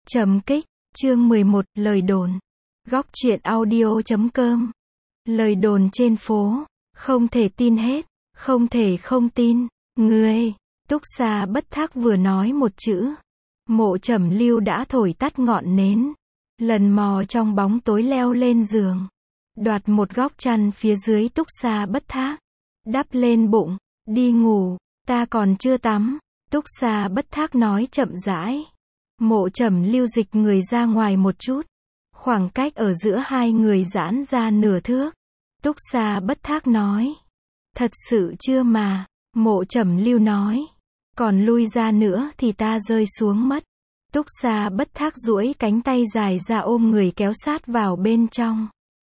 Trầm kích, chương 11, lời đồn. Góc truyện audio.com. Lời đồn trên phố, không thể tin hết, không thể không tin. Ngươi, Túc Sa Bất Thác vừa nói một chữ, Mộ Trầm Lưu đã thổi tắt ngọn nến, lần mò trong bóng tối leo lên giường, đoạt một góc chăn phía dưới Túc Sa Bất Thác, đắp lên bụng, đi ngủ, ta còn chưa tắm. Túc Sa Bất Thác nói chậm rãi. Mộ Trầm Lưu dịch người ra ngoài một chút, khoảng cách ở giữa hai người giãn ra nửa thước. Túc Sa Bất Thác nói, thật sự chưa mà. Mộ Trầm Lưu nói, còn lui ra nữa thì ta rơi xuống mất. Túc Sa Bất Thác duỗi cánh tay dài ra ôm người kéo sát vào bên trong.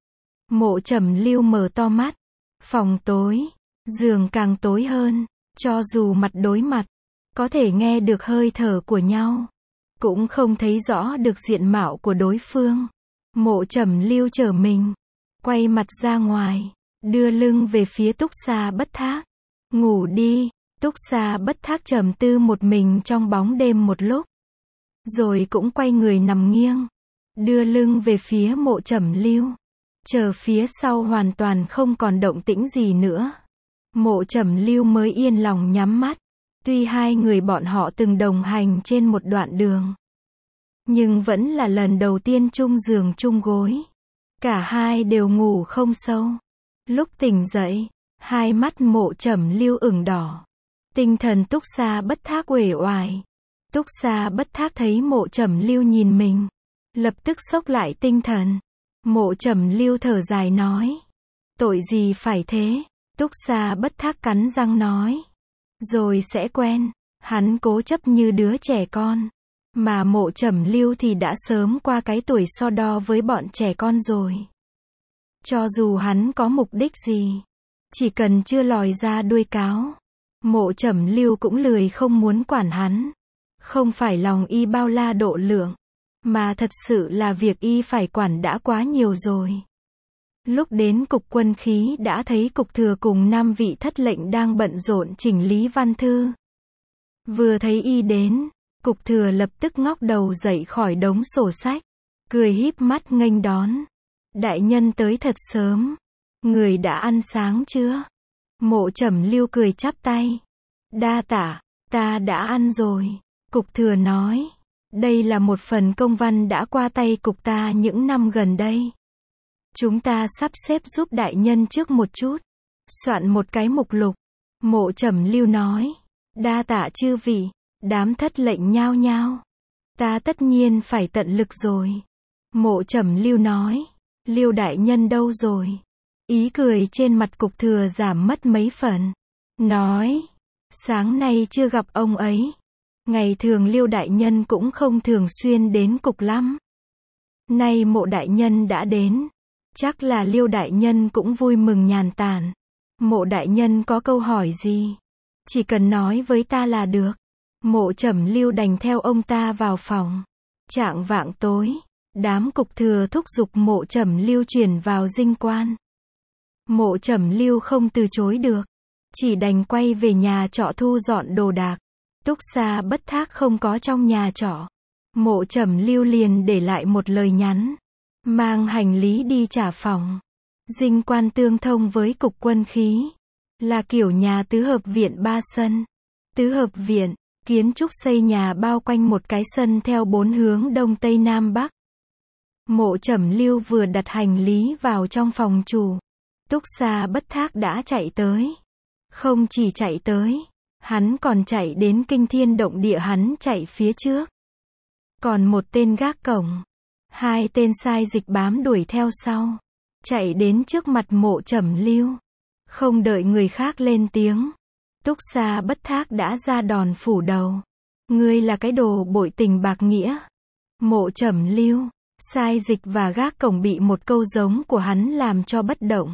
Mộ Trầm Lưu mở to mắt. Phòng tối, giường càng tối hơn, cho dù mặt đối mặt, có thể nghe được hơi thở của nhau, cũng không thấy rõ được diện mạo của đối phương. Mộ Trầm Lưu trở mình, quay mặt ra ngoài, đưa lưng về phía Túc Sa Bất Thác. Ngủ đi. Túc Sa Bất Thác trầm tư một mình trong bóng đêm một lúc, rồi cũng quay người nằm nghiêng, đưa lưng về phía Mộ Trầm Lưu, chờ phía sau hoàn toàn không còn động tĩnh gì nữa. Mộ Trầm Lưu mới yên lòng nhắm mắt. Tuy hai người bọn họ từng đồng hành trên một đoạn đường, nhưng vẫn là lần đầu tiên chung giường chung gối. Cả hai đều ngủ không sâu. Lúc tỉnh dậy, hai mắt Mộ Trầm Lưu ửng đỏ. Tinh thần Túc Sa Bất Thác uể oải. Túc Sa Bất Thác thấy Mộ Trầm Lưu nhìn mình, lập tức xốc lại tinh thần. Mộ Trầm Lưu thở dài nói, tội gì phải thế. Túc Sa Bất Thác cắn răng nói, rồi sẽ quen. Hắn cố chấp như đứa trẻ con, mà Mộ Trầm Lưu thì đã sớm qua cái tuổi so đo với bọn trẻ con rồi. Cho dù hắn có mục đích gì, chỉ cần chưa lòi ra đuôi cáo, Mộ Trầm Lưu cũng lười không muốn quản hắn. Không phải lòng y bao la độ lượng, mà thật sự là việc y phải quản đã quá nhiều rồi. Lúc đến cục quân khí đã thấy cục thừa cùng 5 vị thất lệnh đang bận rộn chỉnh lý văn thư. Vừa thấy y đến, cục thừa lập tức ngóc đầu dậy khỏi đống sổ sách, cười híp mắt nghênh đón. Đại nhân tới thật sớm. Người đã ăn sáng chưa? Mộ Trầm Lưu cười chắp tay. Đa tạ, ta đã ăn rồi. Cục thừa nói, đây là một phần công văn đã qua tay cục ta những năm gần đây. Chúng ta sắp xếp giúp đại nhân trước một chút, soạn một cái mục lục. Mộ Trầm Lưu nói, đa tạ chư vị. Đám thất lệnh nhao nhao. Ta tất nhiên phải tận lực rồi. Mộ Trầm Lưu nói, Lưu đại nhân đâu rồi? Ý cười trên mặt cục thừa giảm mất mấy phần. Nói, sáng nay chưa gặp ông ấy. Ngày thường Lưu đại nhân cũng không thường xuyên đến cục lắm. Nay Mộ đại nhân đã đến, chắc là Lưu đại nhân cũng vui mừng nhàn tản. Mộ đại nhân có câu hỏi gì, chỉ cần nói với ta là được. Mộ Trầm Lưu đành theo ông ta vào phòng. Chạng vạng tối, đám cục thừa thúc giục Mộ Trầm Lưu chuyển vào dinh quan. Mộ Trầm Lưu không từ chối được, chỉ đành quay về nhà trọ thu dọn đồ đạc. Túc Sa Bất Thác không có trong nhà trọ. Mộ Trầm Lưu liền để lại một lời nhắn, mang hành lý đi trả phòng. Dinh quan tương thông với cục quân khí, là kiểu nhà tứ hợp viện 3 sân. Tứ hợp viện, kiến trúc xây nhà bao quanh một cái sân theo 4 hướng đông tây nam bắc. Mộ Trầm Lưu vừa đặt hành lý vào trong phòng chủ, Túc Sa Bất Thác đã chạy tới. Không chỉ chạy tới, hắn còn chạy đến kinh thiên động địa. Hắn chạy phía trước, còn một tên gác cổng, 2 tên sai dịch bám đuổi theo sau, chạy đến trước mặt Mộ Trầm Lưu. Không đợi người khác lên tiếng, Túc Sa Bất Thác đã ra đòn phủ đầu. Ngươi là cái đồ bội tình bạc nghĩa. Mộ Trầm Lưu, sai dịch và gác cổng bị một câu giống của hắn làm cho bất động.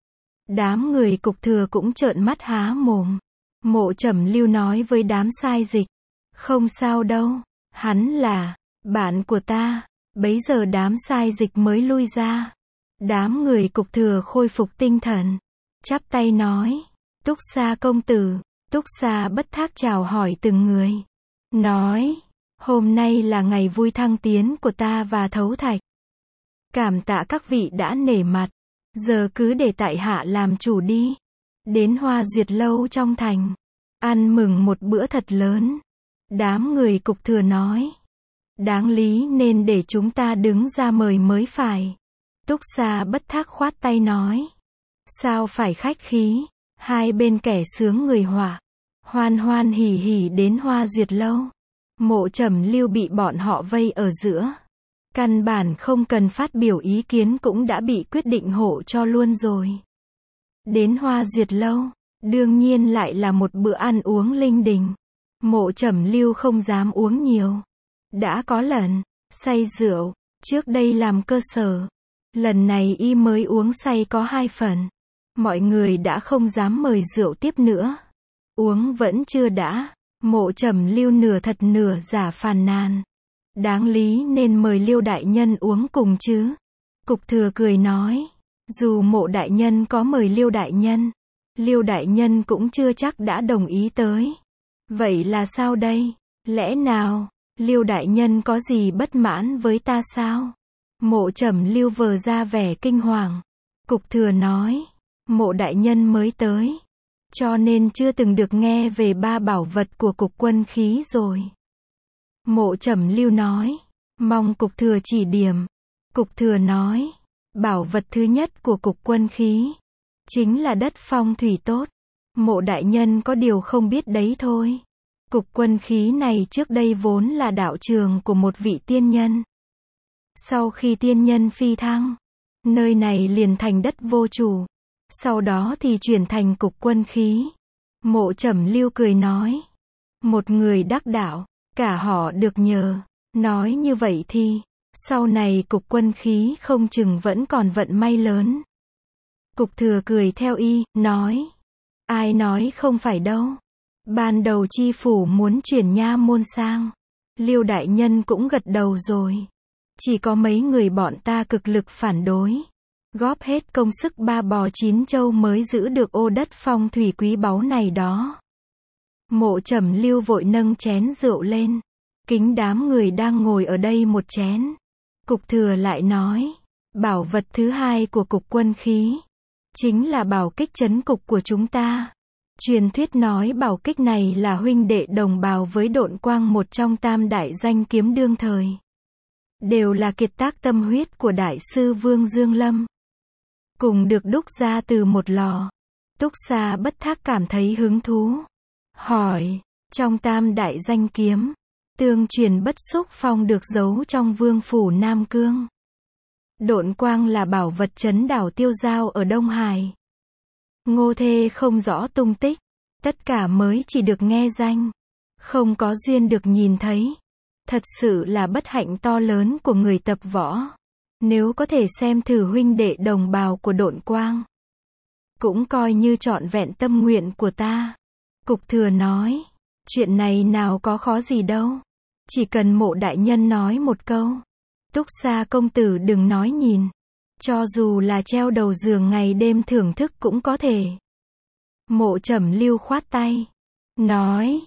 Đám người cục thừa cũng trợn mắt há mồm. Mộ Trầm Lưu nói với đám sai dịch, không sao đâu, hắn là bạn của ta. Bấy giờ đám sai dịch mới lui ra. Đám người cục thừa khôi phục tinh thần, chắp tay nói, Túc Sa công tử. Túc Sa Bất Thác chào hỏi từng người, nói, Hôm nay là ngày vui thăng tiến của ta và Thấu Thạch. Cảm tạ các vị đã nể mặt. Giờ cứ để tại hạ làm chủ đi. Đến Hoa Duyệt lâu trong thành. Ăn mừng một bữa thật lớn. Đám người Cục Thừa nói. Đáng lý nên để chúng ta đứng ra mời mới phải. Túc Sa Bất Thác khoát tay nói. Sao phải khách khí, hai bên kẻ sướng người họa. Hoan hoan hỉ hỉ đến Hoa Duyệt lâu. Mộ Trầm Lưu bị bọn họ vây ở giữa. Căn bản không cần phát biểu ý kiến cũng đã bị quyết định hộ cho luôn rồi. Đến Hoa Duyệt lâu, đương nhiên lại là một bữa ăn uống linh đình. Mộ Trầm Lưu không dám uống nhiều. Đã có lần, say rượu, trước đây làm cơ sở. Lần này y mới uống say có 2 phần. Mọi người đã không dám mời rượu tiếp nữa. Uống vẫn chưa đã. Mộ Trầm Lưu nửa thật nửa giả phàn nàn. Đáng lý nên mời Liêu đại nhân uống cùng chứ. Cục Thừa cười nói. Dù Mộ đại nhân có mời Liêu đại nhân cũng chưa chắc đã đồng ý tới. Vậy là sao đây? Lẽ nào Liêu đại nhân có gì bất mãn với ta sao? Mộ Trầm Lưu vờ ra vẻ kinh hoàng. Cục Thừa nói. Mộ đại nhân mới tới, cho nên chưa từng được nghe về 3 bảo vật của Cục Quân Khí rồi. Mộ Trầm Lưu nói. Mong Cục Thừa chỉ điểm. Cục Thừa nói. Bảo vật thứ nhất của Cục Quân Khí chính là đất phong thủy tốt. Mộ đại nhân có điều không biết đấy thôi. Cục Quân Khí này trước đây vốn là đạo trường của một vị tiên nhân. Sau khi tiên nhân phi thăng, nơi này liền thành đất vô chủ. Sau đó thì chuyển thành Cục Quân Khí. Mộ Trầm Lưu cười nói. Một người đắc đạo, cả họ được nhờ. Nói như vậy thì, sau này Cục Quân Khí không chừng vẫn còn vận may lớn. Cục Thừa cười theo y, nói. Ai nói không phải đâu. Ban đầu chi phủ muốn chuyển nha môn sang. Liêu đại nhân cũng gật đầu rồi. Chỉ có mấy người bọn ta cực lực phản đối. Góp hết công sức 3 bò 9 châu mới giữ được ô đất phong thủy quý báu này đó. Mộ Trầm Lưu vội nâng chén rượu lên. Kính đám người đang ngồi ở đây một chén. Cục Thừa lại nói. Bảo vật thứ hai của Cục Quân Khí chính là bảo kích trấn cục của chúng ta. Truyền thuyết nói bảo kích này là huynh đệ đồng bào với Độn Quang, một trong 3 đại danh kiếm đương thời. Đều là kiệt tác tâm huyết của đại sư Vương Dương Lâm. Cùng được đúc ra từ một lò. Túc Sa Bất Thác cảm thấy hứng thú. Hỏi, trong 3 đại danh kiếm, tương truyền Bất Xúc Phong được giấu trong vương phủ Nam Cương. Độn Quang là bảo vật trấn đảo Tiêu Giao ở Đông Hải. Ngô Thê không rõ tung tích. Tất cả mới chỉ được nghe danh. Không có duyên được nhìn thấy. Thật sự là bất hạnh to lớn của người tập võ. Nếu có thể xem thử huynh đệ đồng bào của Độn Quang, cũng coi như trọn vẹn tâm nguyện của ta. Cục Thừa nói. Chuyện này nào có khó gì đâu. Chỉ cần Mộ đại nhân nói một câu. Túc Sa công tử đừng nói nhìn. Cho dù là treo đầu giường ngày đêm thưởng thức cũng có thể. Mộ Trầm Lưu khoát tay. Nói.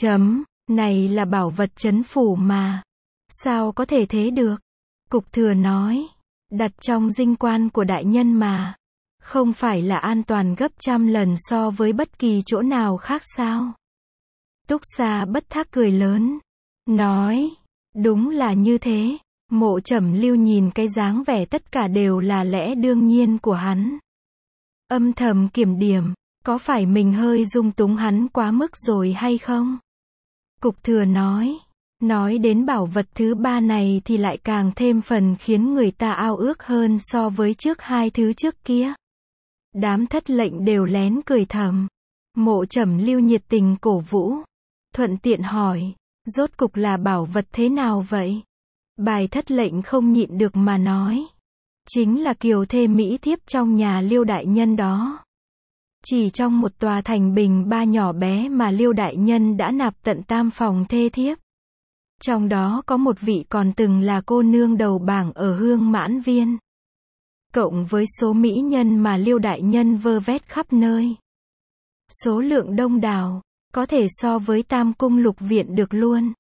Này là bảo vật trấn phủ mà. Sao có thể thế được? Cục Thừa nói. Đặt trong dinh quan của đại nhân mà. Không phải là an toàn gấp 100 lần so với bất kỳ chỗ nào khác sao? Túc Sa Bất Thác cười lớn. Nói. Đúng là như thế. Mộ Trầm Lưu nhìn cái dáng vẻ tất cả đều là lẽ đương nhiên của hắn. Âm thầm kiểm điểm. Có phải mình hơi dung túng hắn quá mức rồi hay không? Cục Thừa nói. Nói đến bảo vật thứ 3 này thì lại càng thêm phần khiến người ta ao ước hơn so với trước 2 thứ trước kia. Đám thất lệnh đều lén cười thầm. Mộ Trầm Lưu nhiệt tình cổ vũ. Thuận tiện hỏi. Rốt cục là bảo vật thế nào vậy? Bài thất lệnh không nhịn được mà nói. Chính là kiều thê mỹ thiếp trong nhà Liêu đại nhân đó. Chỉ trong một tòa thành bình 3 nhỏ bé mà Liêu đại nhân đã nạp tận 3 phòng thê thiếp. Trong đó có một vị còn từng là cô nương đầu bảng ở Hương Mãn Viên. Cộng với số mỹ nhân mà Liêu đại nhân vơ vét khắp nơi. Số lượng đông đảo, có thể so với 3 cung lục viện được luôn.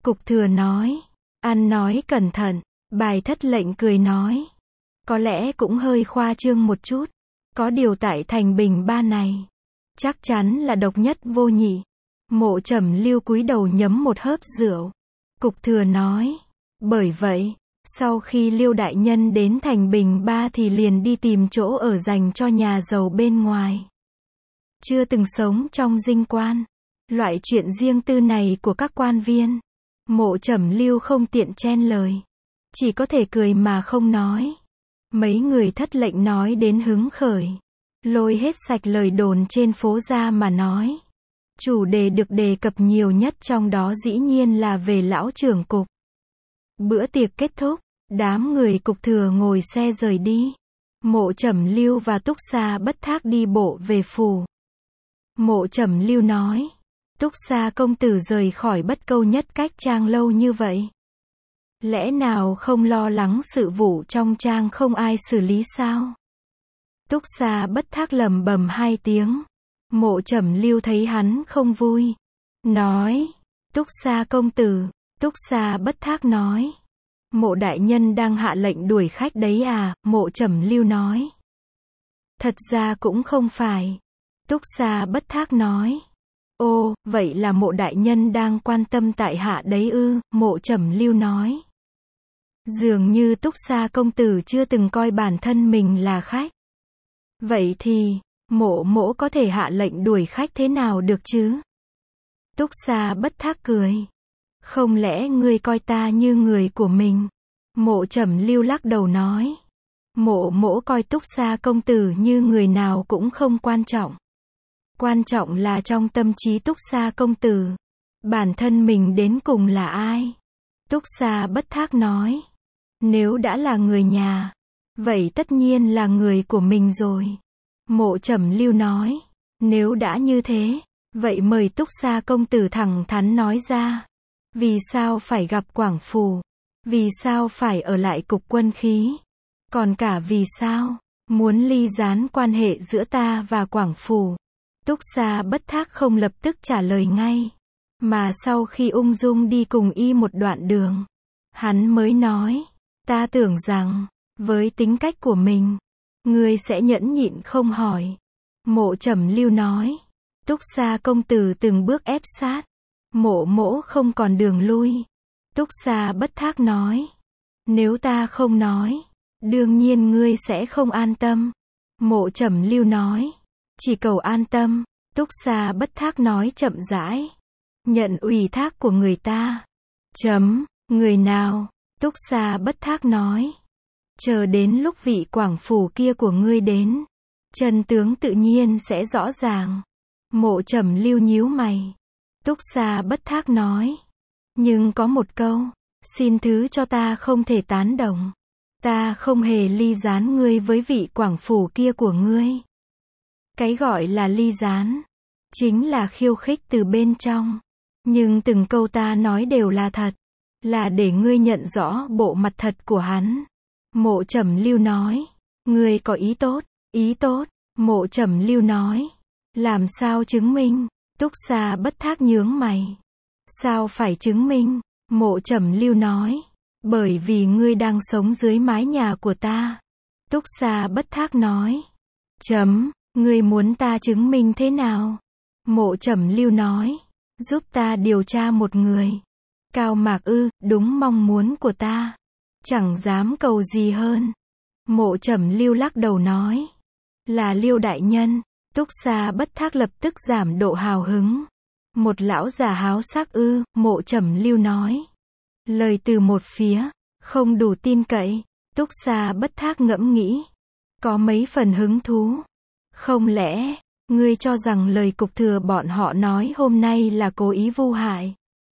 Cục Thừa nói. Ăn nói cẩn thận. Bài Thất Lệnh cười nói. Có lẽ cũng hơi khoa trương một chút. Có điều tại thành Bình Ba này, chắc chắn là độc nhất vô nhị. Mộ Trầm Lưu cúi đầu nhấm một hớp rượu. Cục Thừa nói. Bởi vậy, sau khi Liêu đại nhân đến thành Bình Ba thì liền đi tìm chỗ ở dành cho nhà giàu bên ngoài. Chưa từng sống trong dinh quan. Loại chuyện riêng tư này của các quan viên, Mộ Trầm Lưu không tiện chen lời. Chỉ có thể cười mà không nói. Mấy người Thất Lệnh nói đến hứng khởi. Lôi hết sạch lời đồn trên phố ra mà nói. Chủ đề được đề cập nhiều nhất trong đó dĩ nhiên là về lão trưởng cục. Bữa tiệc kết thúc, đám người Cục Thừa ngồi xe rời đi. Mộ Trầm Lưu và Túc Sa Bất Thác đi bộ về phủ. Mộ Trầm Lưu nói. Túc Sa công tử rời khỏi Bất Câu Nhất Cách Trang lâu như vậy. Lẽ nào không lo lắng sự vụ trong trang không ai xử lý sao? Túc Sa Bất Thác lẩm bẩm 2 tiếng. Mộ Trầm Lưu thấy hắn không vui. Nói. Túc Sa công tử. Túc Sa Bất Thác nói. Mộ đại nhân đang hạ lệnh đuổi khách đấy à? Mộ Trầm Lưu nói. Thật ra cũng không phải. Túc Sa Bất Thác nói. Ồ, vậy là mộ đại nhân đang quan tâm tại hạ đấy ư? Mộ Trầm Lưu nói. Dường như Túc Sa công tử chưa từng coi bản thân mình là khách. Vậy thì, mộ có thể hạ lệnh đuổi khách thế nào được chứ? Túc Sa Bất Thác cười. Không lẽ ngươi coi ta như người của mình? Mộ Trầm Lưu lắc đầu nói. Mộ coi Túc Sa công tử như người nào cũng không quan trọng. Quan trọng là trong tâm trí Túc Sa công tử. Bản thân mình đến cùng là ai? Túc Sa Bất Thác nói. Nếu đã là người nhà, vậy tất nhiên là người của mình rồi. Mộ Trầm Lưu nói. Nếu đã như thế, vậy mời Túc Sa công tử thẳng thắn nói ra. Vì sao phải gặp Quảng Phủ? Vì sao phải ở lại cục quân khí? Còn cả vì sao muốn ly gián quan hệ giữa ta và Quảng Phủ? Túc Sa Bất Thác không lập tức trả lời ngay, mà sau khi ung dung đi cùng y một đoạn đường, hắn mới nói. Ta tưởng rằng, với tính cách của mình, ngươi sẽ nhẫn nhịn không hỏi. Mộ Trầm Lưu nói. Túc Sa công tử từng bước ép sát. Mộ không còn đường lui. Túc Sa Bất Thác nói. Nếu ta không nói, đương nhiên ngươi sẽ không an tâm. Mộ Trầm Lưu nói. Chỉ cầu an tâm. Túc Sa Bất Thác nói chậm rãi. Nhận ủy thác của người ta. Người nào? Túc Sa Bất Thác nói. Chờ đến lúc vị Quảng Phủ kia của ngươi đến, chân tướng tự nhiên sẽ rõ ràng. Mộ Trầm Lưu nhíu mày. Túc Sa Bất Thác nói. Nhưng có một câu, xin thứ cho ta không thể tán đồng. Ta không hề ly gián ngươi với vị Quảng Phủ kia của ngươi. Cái gọi là ly gián, chính là khiêu khích từ bên trong. Nhưng từng câu ta nói đều là thật. Là để ngươi nhận rõ bộ mặt thật của hắn. Mộ Trầm Lưu nói. Ngươi có ý tốt. Ý tốt. Mộ Trầm Lưu nói. Làm sao chứng minh? Túc Sa Bất Thác nhướng mày. Sao phải chứng minh? Mộ Trầm Lưu nói. Bởi vì ngươi đang sống dưới mái nhà của ta. Túc Sa Bất Thác nói. Ngươi muốn ta chứng minh thế nào? Mộ Trầm Lưu nói. Giúp ta điều tra một người. Cao Mạc ư? Đúng mong muốn của ta. Chẳng dám cầu gì hơn. Mộ Trầm Lưu lắc đầu nói. Là Liêu đại nhân. Túc Sa Bất Thác lập tức giảm độ hào hứng. Một lão già háo sắc ư? Mộ Trầm Lưu nói. Lời từ một phía, không đủ tin cậy. Túc Sa Bất Thác ngẫm nghĩ. Có mấy phần hứng thú. Không lẽ, ngươi cho rằng lời Cục Thừa bọn họ nói hôm nay là cố ý vu hại?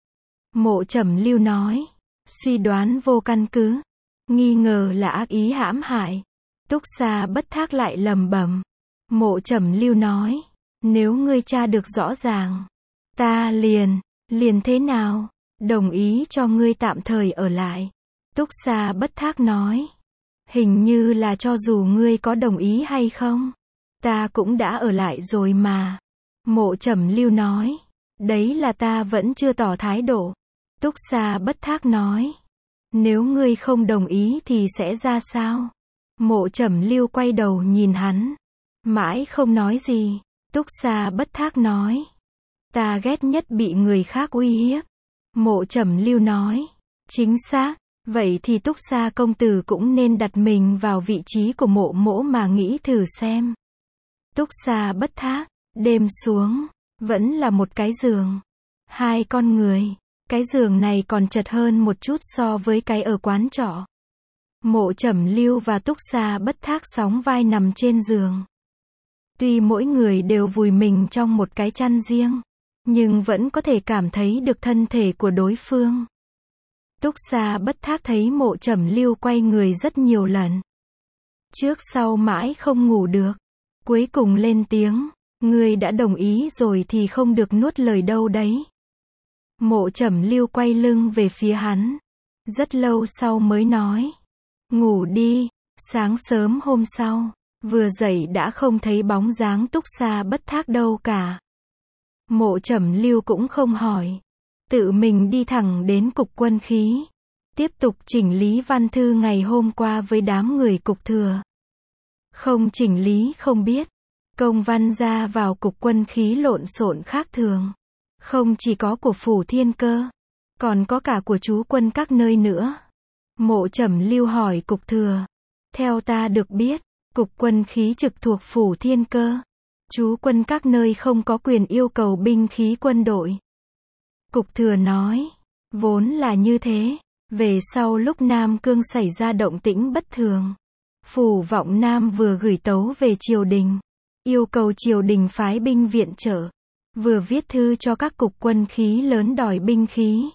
Mộ Trầm Lưu nói. Suy đoán vô căn cứ. Nghi ngờ là ác ý hãm hại. Túc Sa Bất Thác lại lẩm bẩm. Mộ Trầm Lưu nói. Nếu ngươi tra được rõ ràng, ta liền thế nào? Đồng ý cho ngươi tạm thời ở lại. Túc Sa Bất Thác nói. Hình như là cho dù ngươi có đồng ý hay không, ta cũng đã ở lại rồi mà. Mộ Trầm Lưu nói. Đấy là ta vẫn chưa tỏ thái độ. Túc Sa Bất Thác nói. Nếu ngươi không đồng ý thì sẽ ra sao? Mộ Trầm Lưu quay đầu nhìn hắn. Mãi không nói gì. Túc Sa Bất Thác nói. Ta ghét nhất bị người khác uy hiếp. Mộ Trầm Lưu nói. Chính xác. Vậy thì Túc Sa công tử cũng nên đặt mình vào vị trí của mộ mỗ mà nghĩ thử xem. Túc Sa Bất Thác. Đêm xuống. Vẫn là một cái giường. Hai con người. Cái giường này còn chật hơn một chút so với cái ở quán trọ. Mộ Trầm Lưu và Túc Sa Bất Thác sóng vai nằm trên giường. Tuy mỗi người đều vùi mình trong một cái chăn riêng, nhưng vẫn có thể cảm thấy được thân thể của đối phương. Túc Sa Bất Thác thấy Mộ Trầm Lưu quay người rất nhiều lần. Trước sau mãi không ngủ được. Cuối cùng lên tiếng, ngươi đã đồng ý rồi thì không được nuốt lời đâu đấy. Mộ Trầm Lưu quay lưng về phía hắn. Rất lâu sau mới nói. Ngủ đi. Sáng sớm hôm sau, vừa dậy đã không thấy bóng dáng Túc Sa Bất Thác đâu cả. Mộ Trầm Lưu cũng không hỏi. Tự mình đi thẳng đến cục quân khí. Tiếp tục chỉnh lý văn thư ngày hôm qua với đám người cục thừa. Không chỉnh lý không biết. Công văn ra vào cục quân khí lộn xộn khác thường. Không chỉ có của Phủ Thiên Cơ, còn có cả của chú quân các nơi nữa. Mộ Trầm Lưu hỏi cục thừa. Theo ta được biết, cục quân khí trực thuộc Phủ Thiên Cơ. Chú quân các nơi không có quyền yêu cầu binh khí quân đội. Cục thừa nói. Vốn là như thế. Về sau lúc Nam Cương xảy ra động tĩnh bất thường, Phủ Vọng Nam vừa gửi tấu về triều đình, yêu cầu triều đình phái binh viện trợ. Vừa viết thư cho các cục quân khí lớn đòi binh khí.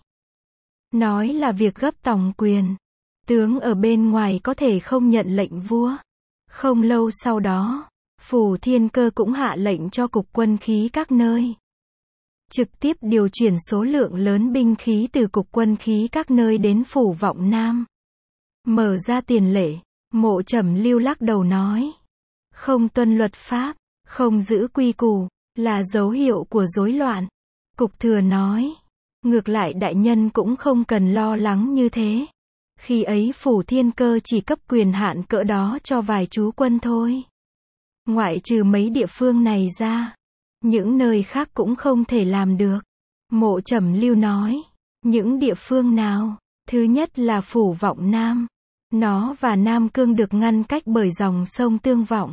Nói là việc gấp tòng quyền. Tướng ở bên ngoài có thể không nhận lệnh vua. Không lâu sau đó, Phủ Thiên Cơ cũng hạ lệnh cho cục quân khí các nơi trực tiếp điều chuyển số lượng lớn binh khí từ cục quân khí các nơi đến Phủ Vọng Nam. Mở ra tiền lệ, Mộ Trầm Lưu lắc đầu nói. Không tuân luật pháp, không giữ quy củ, là dấu hiệu của rối loạn. Cục thừa nói. Ngược lại đại nhân cũng không cần lo lắng như thế. Khi ấy Phủ Thiên Cơ chỉ cấp quyền hạn cỡ đó cho vài chú quân thôi. Ngoại trừ mấy địa phương này ra, những nơi khác cũng không thể làm được. Mộ Trầm Lưu nói. Những địa phương nào? Thứ nhất là Phủ Vọng Nam. Nó và Nam Cương được ngăn cách bởi dòng sông Tương Vọng.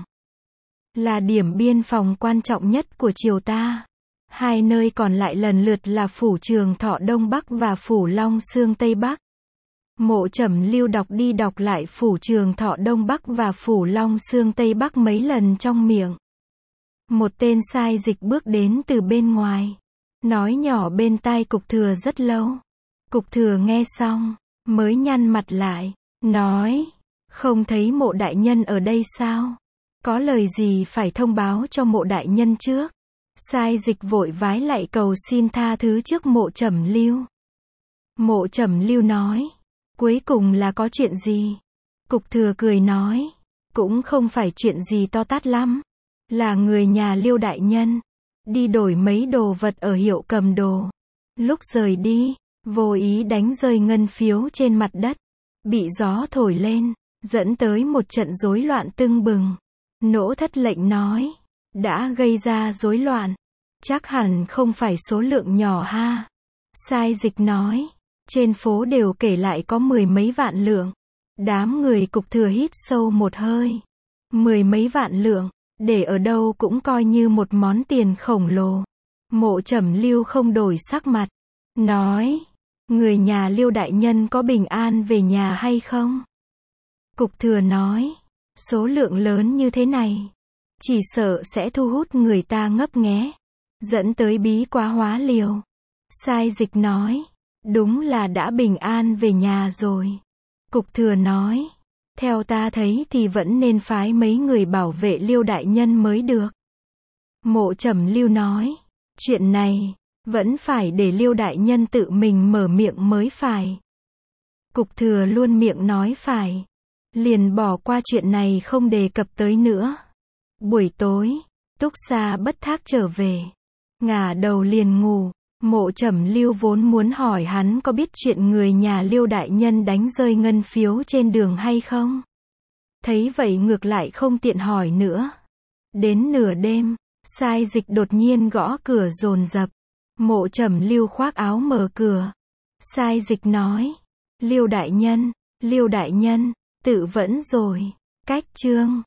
Là điểm biên phòng quan trọng nhất của triều ta. Hai nơi còn lại lần lượt là Phủ Trường Thọ Đông Bắc và Phủ Long Xương Tây Bắc. Mộ Trầm Lưu đọc đi đọc lại Phủ Trường Thọ Đông Bắc và Phủ Long Xương Tây Bắc mấy lần trong miệng. Một tên sai dịch bước đến từ bên ngoài, nói nhỏ bên tai cục thừa rất lâu. Cục thừa nghe xong, mới nhăn mặt lại, nói, không thấy Mộ đại nhân ở đây sao? Có lời gì phải thông báo cho Mộ đại nhân trước? Sai dịch vội vái lạy cầu xin tha thứ trước Mộ Trầm Lưu. Mộ Trầm Lưu nói, cuối cùng là có chuyện gì? Cục thừa cười nói, cũng không phải chuyện gì to tát lắm. Là người nhà Liêu đại nhân đi đổi mấy đồ vật ở hiệu cầm đồ. Lúc rời đi, vô ý đánh rơi ngân phiếu trên mặt đất, bị gió thổi lên, dẫn tới một trận rối loạn tưng bừng. Nỗ Thất lệnh nói, đã gây ra rối loạn, chắc hẳn không phải số lượng nhỏ ha. Sai dịch nói, trên phố đều kể lại có 10 mấy vạn lượng. Đám người cục thừa hít sâu một hơi. 10 mấy vạn lượng, để ở đâu cũng coi như một món tiền khổng lồ. Mộ Trầm Lưu không đổi sắc mặt, nói, người nhà Liêu đại nhân có bình an về nhà hay không? Cục thừa nói, số lượng lớn như thế này, chỉ sợ sẽ thu hút người ta ngấp nghé, dẫn tới bí quá hóa liều. Sai dịch nói, đúng là đã bình an về nhà rồi. Cục thừa nói, theo ta thấy thì vẫn nên phái mấy người bảo vệ Liêu đại nhân mới được. Mộ Trầm Lưu nói, chuyện này, vẫn phải để Liêu đại nhân tự mình mở miệng mới phải. Cục thừa luôn miệng nói phải, liền bỏ qua chuyện này không đề cập tới nữa. Buổi tối, Túc Sa Bất Thác trở về, ngả đầu liền ngủ. Mộ Trầm Lưu vốn muốn hỏi hắn có biết chuyện người nhà Liêu đại nhân đánh rơi ngân phiếu trên đường hay không. Thấy vậy ngược lại không tiện hỏi nữa. Đến nửa đêm, Sai Dịch đột nhiên gõ cửa dồn dập. Mộ Trầm Lưu khoác áo mở cửa. Sai Dịch nói, Liêu đại nhân, tự vẫn rồi. Cách chương